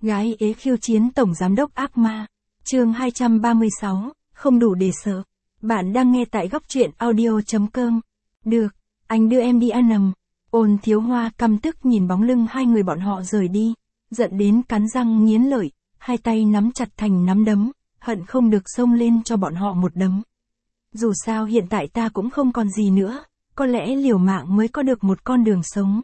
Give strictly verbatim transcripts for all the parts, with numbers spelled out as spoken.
Gái ế khiêu chiến tổng giám đốc ác ma. Chương hai trăm ba mươi sáu, không đủ để sợ. Bạn đang nghe tại góc truyện audio chấm com. Được, anh đưa em đi ăn nằm. Ôn Thiếu Hoa căm tức nhìn bóng lưng hai người bọn họ rời đi, giận đến cắn răng nghiến lợi, hai tay nắm chặt thành nắm đấm, hận không được xông lên cho bọn họ một đấm. Dù sao hiện tại ta cũng không còn gì nữa, có lẽ liều mạng mới có được một con đường sống.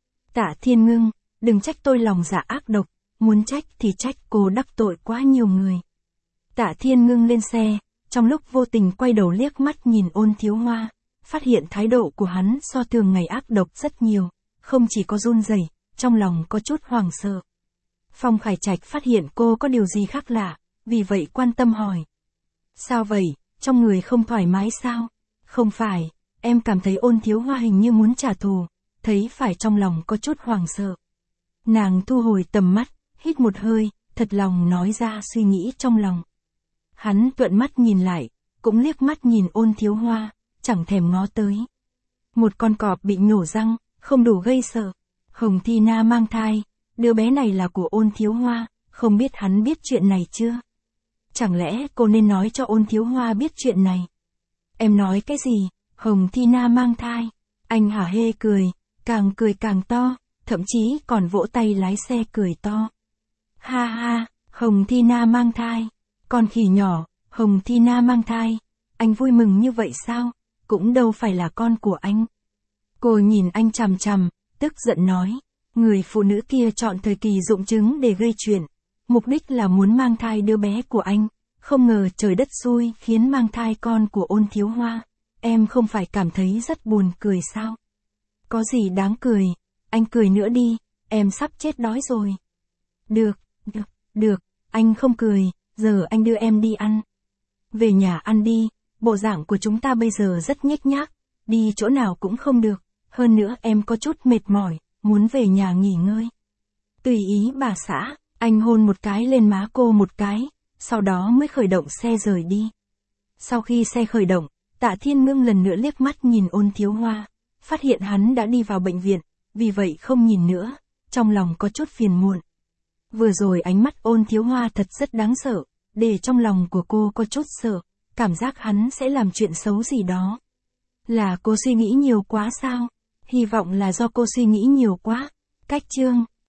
Tạ Thiên Ngưng, đừng trách tôi lòng dạ ác độc, muốn trách thì trách cô đắc tội quá nhiều người. Tạ Thiên Ngưng lên xe, trong lúc vô tình quay đầu liếc mắt nhìn Ôn Thiếu Hoa, phát hiện thái độ của hắn so thường ngày ác độc rất nhiều, không chỉ có run rẩy, trong lòng có chút hoảng sợ. Phong Khải Trạch phát hiện cô có điều gì khác lạ, vì vậy quan tâm hỏi. Sao vậy, trong người không thoải mái sao? Không phải, em cảm thấy Ôn Thiếu Hoa hình như muốn trả thù, thấy phải trong lòng có chút hoảng sợ. Nàng thu hồi tầm mắt, hít một hơi, thật lòng nói ra suy nghĩ trong lòng. Hắn tuận mắt nhìn lại, cũng liếc mắt nhìn Ôn Thiếu Hoa, chẳng thèm ngó tới. Một con cọp bị nhổ răng, không đủ gây sợ. Hồng Thi Na mang thai, đứa bé này là của Ôn Thiếu Hoa, không biết hắn biết chuyện này chưa? Chẳng lẽ cô nên nói cho Ôn Thiếu Hoa biết chuyện này? Em nói cái gì? Hồng Thi Na mang thai. Anh hả hê cười, càng cười càng to, thậm chí còn vỗ tay lái xe cười to. Ha ha, Hồng Thi Na mang thai. Con khỉ nhỏ, Hồng Thi Na mang thai. Anh vui mừng như vậy sao? Cũng đâu phải là con của anh. Cô nhìn anh chằm chằm, tức giận nói. Người phụ nữ kia chọn thời kỳ dụng trứng để gây chuyện. Mục đích là muốn mang thai đứa bé của anh. Không ngờ trời đất xui khiến mang thai con của Ôn Thiếu Hoa. Em không phải cảm thấy rất buồn cười sao? Có gì đáng cười? Anh cười nữa đi, em sắp chết đói rồi. Được, được, được, anh không cười, giờ anh đưa em đi ăn. Về nhà ăn đi, bộ dạng của chúng ta bây giờ rất nhếch nhác, đi chỗ nào cũng không được, hơn nữa em có chút mệt mỏi, muốn về nhà nghỉ ngơi. Tùy ý bà xã, anh hôn một cái lên má cô một cái, sau đó mới khởi động xe rời đi. Sau khi xe khởi động, Tạ Thiên Ngưng lần nữa liếc mắt nhìn Ôn Thiếu Hoa, phát hiện hắn đã đi vào bệnh viện, vì vậy không nhìn nữa, trong lòng có chút phiền muộn. Vừa rồi ánh mắt Ôn Thiếu Hoa thật rất đáng sợ, để trong lòng của cô có chút sợ, cảm giác hắn sẽ làm chuyện xấu gì đó. Là cô suy nghĩ nhiều quá sao? Hy vọng là do cô suy nghĩ nhiều quá. Cách chương